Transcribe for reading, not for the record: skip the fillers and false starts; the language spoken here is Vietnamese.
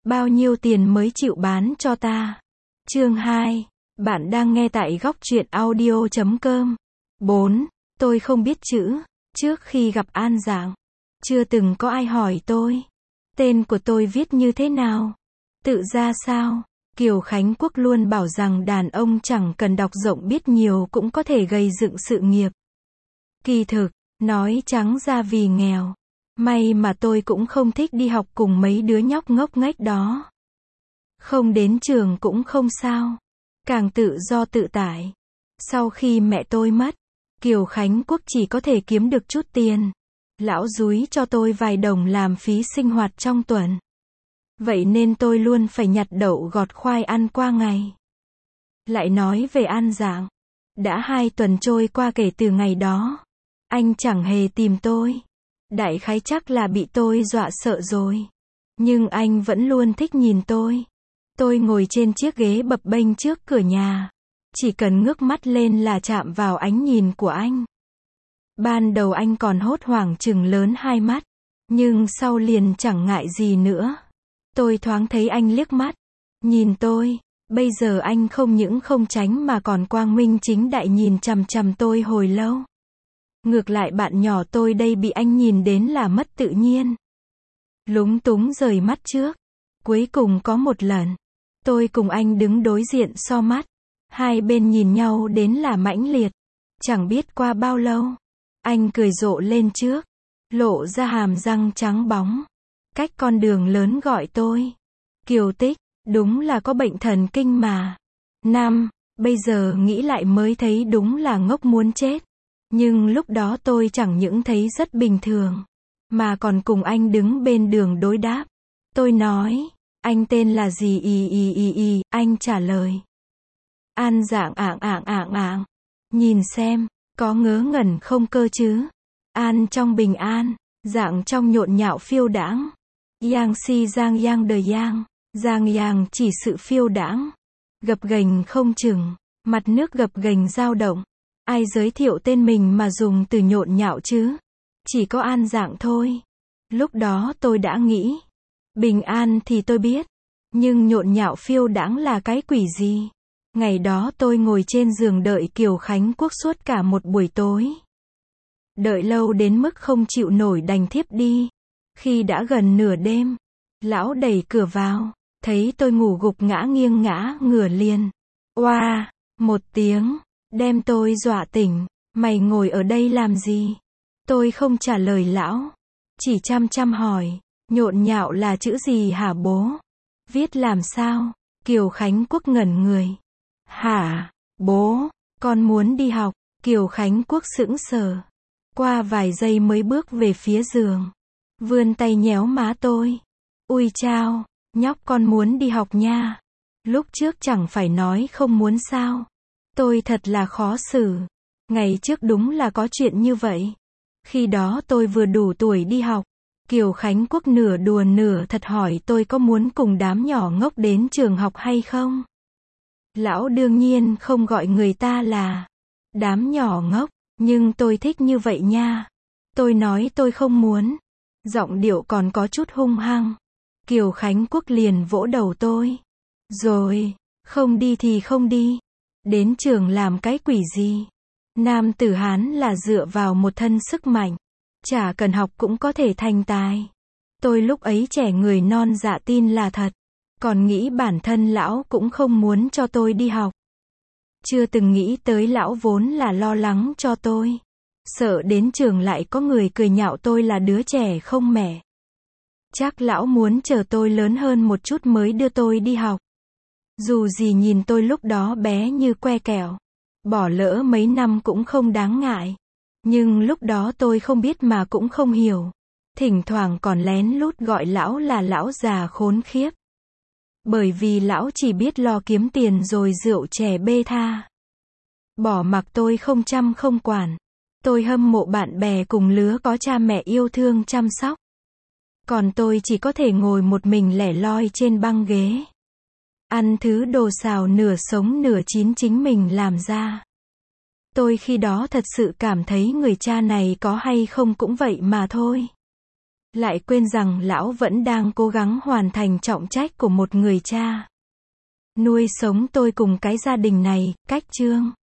Bao nhiêu tiền mới chịu bán cho ta? Chương 2. Bạn đang nghe tại góc truyện audio.com. 4. Tôi không biết chữ. Trước khi gặp An Dạng, chưa từng có ai hỏi tôi. Tên của tôi viết như thế nào? Tự ra sao? Kiều Khánh Quốc luôn bảo rằng đàn ông chẳng cần đọc rộng biết nhiều cũng có thể gây dựng sự nghiệp. Kỳ thực, nói trắng ra vì nghèo. May mà tôi cũng không thích đi học cùng mấy đứa nhóc ngốc nghếch đó. Không đến trường cũng không sao. Càng tự do tự tại. Sau khi mẹ tôi mất, Kiều Khánh Quốc chỉ có thể kiếm được chút tiền. Lão dúi cho tôi vài đồng làm phí sinh hoạt trong tuần. Vậy nên tôi luôn phải nhặt đậu gọt khoai ăn qua ngày. Lại nói về An Dạng. Đã 2 tuần trôi qua kể từ ngày đó. Anh chẳng hề tìm tôi. Đại khái chắc là bị tôi dọa sợ rồi. Nhưng anh vẫn luôn thích nhìn tôi. Tôi ngồi trên chiếc ghế bập bênh trước cửa nhà. Chỉ cần ngước mắt lên là chạm vào ánh nhìn của anh. Ban đầu anh còn hốt hoảng trừng lớn hai mắt. Nhưng sau liền chẳng ngại gì nữa. Tôi thoáng thấy anh liếc mắt. Nhìn tôi. Bây giờ anh không những không tránh mà còn quang minh chính đại nhìn chằm chằm tôi hồi lâu. Ngược lại bạn nhỏ tôi đây bị anh nhìn đến là mất tự nhiên. Lúng túng rời mắt trước. Cuối cùng có một lần, tôi cùng anh đứng đối diện so mắt. Hai bên nhìn nhau đến là mãnh liệt. Chẳng biết qua bao lâu, anh cười rộ lên trước, lộ ra hàm răng trắng bóng. Cách con đường lớn gọi tôi Kiều Tích, đúng là có bệnh thần kinh mà. Bây giờ nghĩ lại mới thấy đúng là ngốc muốn chết. Nhưng lúc đó tôi chẳng những thấy rất bình thường, mà còn cùng anh đứng bên đường đối đáp. Tôi nói, anh tên là gì? Anh trả lời. An Dạng Nhìn xem, có ngớ ngẩn không cơ chứ? An trong bình an, Dạng trong nhộn nhạo phiêu đãng. Yang si giang yang đời giang yang chỉ sự phiêu đãng. Gập ghềnh không chừng, mặt nước gập ghềnh dao động. Ai giới thiệu tên mình mà dùng từ nhộn nhạo chứ? Chỉ có An Dạng thôi. Lúc đó tôi đã nghĩ. Bình an thì tôi biết. Nhưng nhộn nhạo phiêu đãng là cái quỷ gì? Ngày đó tôi ngồi trên giường đợi Kiều Khánh Quốc suốt cả một buổi tối. Đợi lâu đến mức không chịu nổi đành thiếp đi. Khi đã gần nửa đêm, lão đẩy cửa vào. Thấy tôi ngủ gục ngã nghiêng ngã ngửa liền. Oa, một tiếng. Đem tôi dọa tỉnh. Mày ngồi ở đây làm gì? Tôi không trả lời lão. Chỉ chăm chăm hỏi. Nhộn nhạo là chữ gì hả bố? Viết làm sao? Kiều Khánh Quốc ngẩn người. Hả? Bố, con muốn đi học. Kiều Khánh Quốc sững sờ. Qua vài giây mới bước về phía giường. Vươn tay nhéo má tôi. Ui chao, nhóc con muốn đi học nha. Lúc trước chẳng phải nói không muốn sao? Tôi thật là khó xử. Ngày trước đúng là có chuyện như vậy. Khi đó tôi vừa đủ tuổi đi học. Kiều Khánh Quốc nửa đùa nửa thật hỏi tôi có muốn cùng đám nhỏ ngốc đến trường học hay không? Lão đương nhiên không gọi người ta là đám nhỏ ngốc, nhưng tôi thích như vậy nha. Tôi nói tôi không muốn. Giọng điệu còn có chút hung hăng. Kiều Khánh Quốc liền vỗ đầu tôi. Rồi, không đi thì không đi. Đến trường làm cái quỷ gì? Nam tử Hán là dựa vào một thân sức mạnh. Chả cần học cũng có thể thành tài. Tôi lúc ấy trẻ người non dạ tin là thật. Còn nghĩ bản thân lão cũng không muốn cho tôi đi học. Chưa từng nghĩ tới lão vốn là lo lắng cho tôi. Sợ đến trường lại có người cười nhạo tôi là đứa trẻ không mẹ. Chắc lão muốn chờ tôi lớn hơn một chút mới đưa tôi đi học. Dù gì nhìn tôi lúc đó bé như que kẹo. Bỏ lỡ mấy năm cũng không đáng ngại. Nhưng lúc đó tôi không biết mà cũng không hiểu. Thỉnh thoảng còn lén lút gọi lão là lão già khốn khiếp. Bởi vì lão chỉ biết lo kiếm tiền rồi rượu chè bê tha. Bỏ mặc tôi không chăm không quản. Tôi hâm mộ bạn bè cùng lứa có cha mẹ yêu thương chăm sóc. Còn tôi chỉ có thể ngồi một mình lẻ loi trên băng ghế. Ăn thứ đồ xào nửa sống nửa chín chính mình làm ra. Tôi khi đó thật sự cảm thấy người cha này có hay không cũng vậy mà thôi. lại quên rằng lão vẫn đang cố gắng hoàn thành trọng trách của một người cha. Nuôi sống tôi cùng cái gia đình này, cách Trương.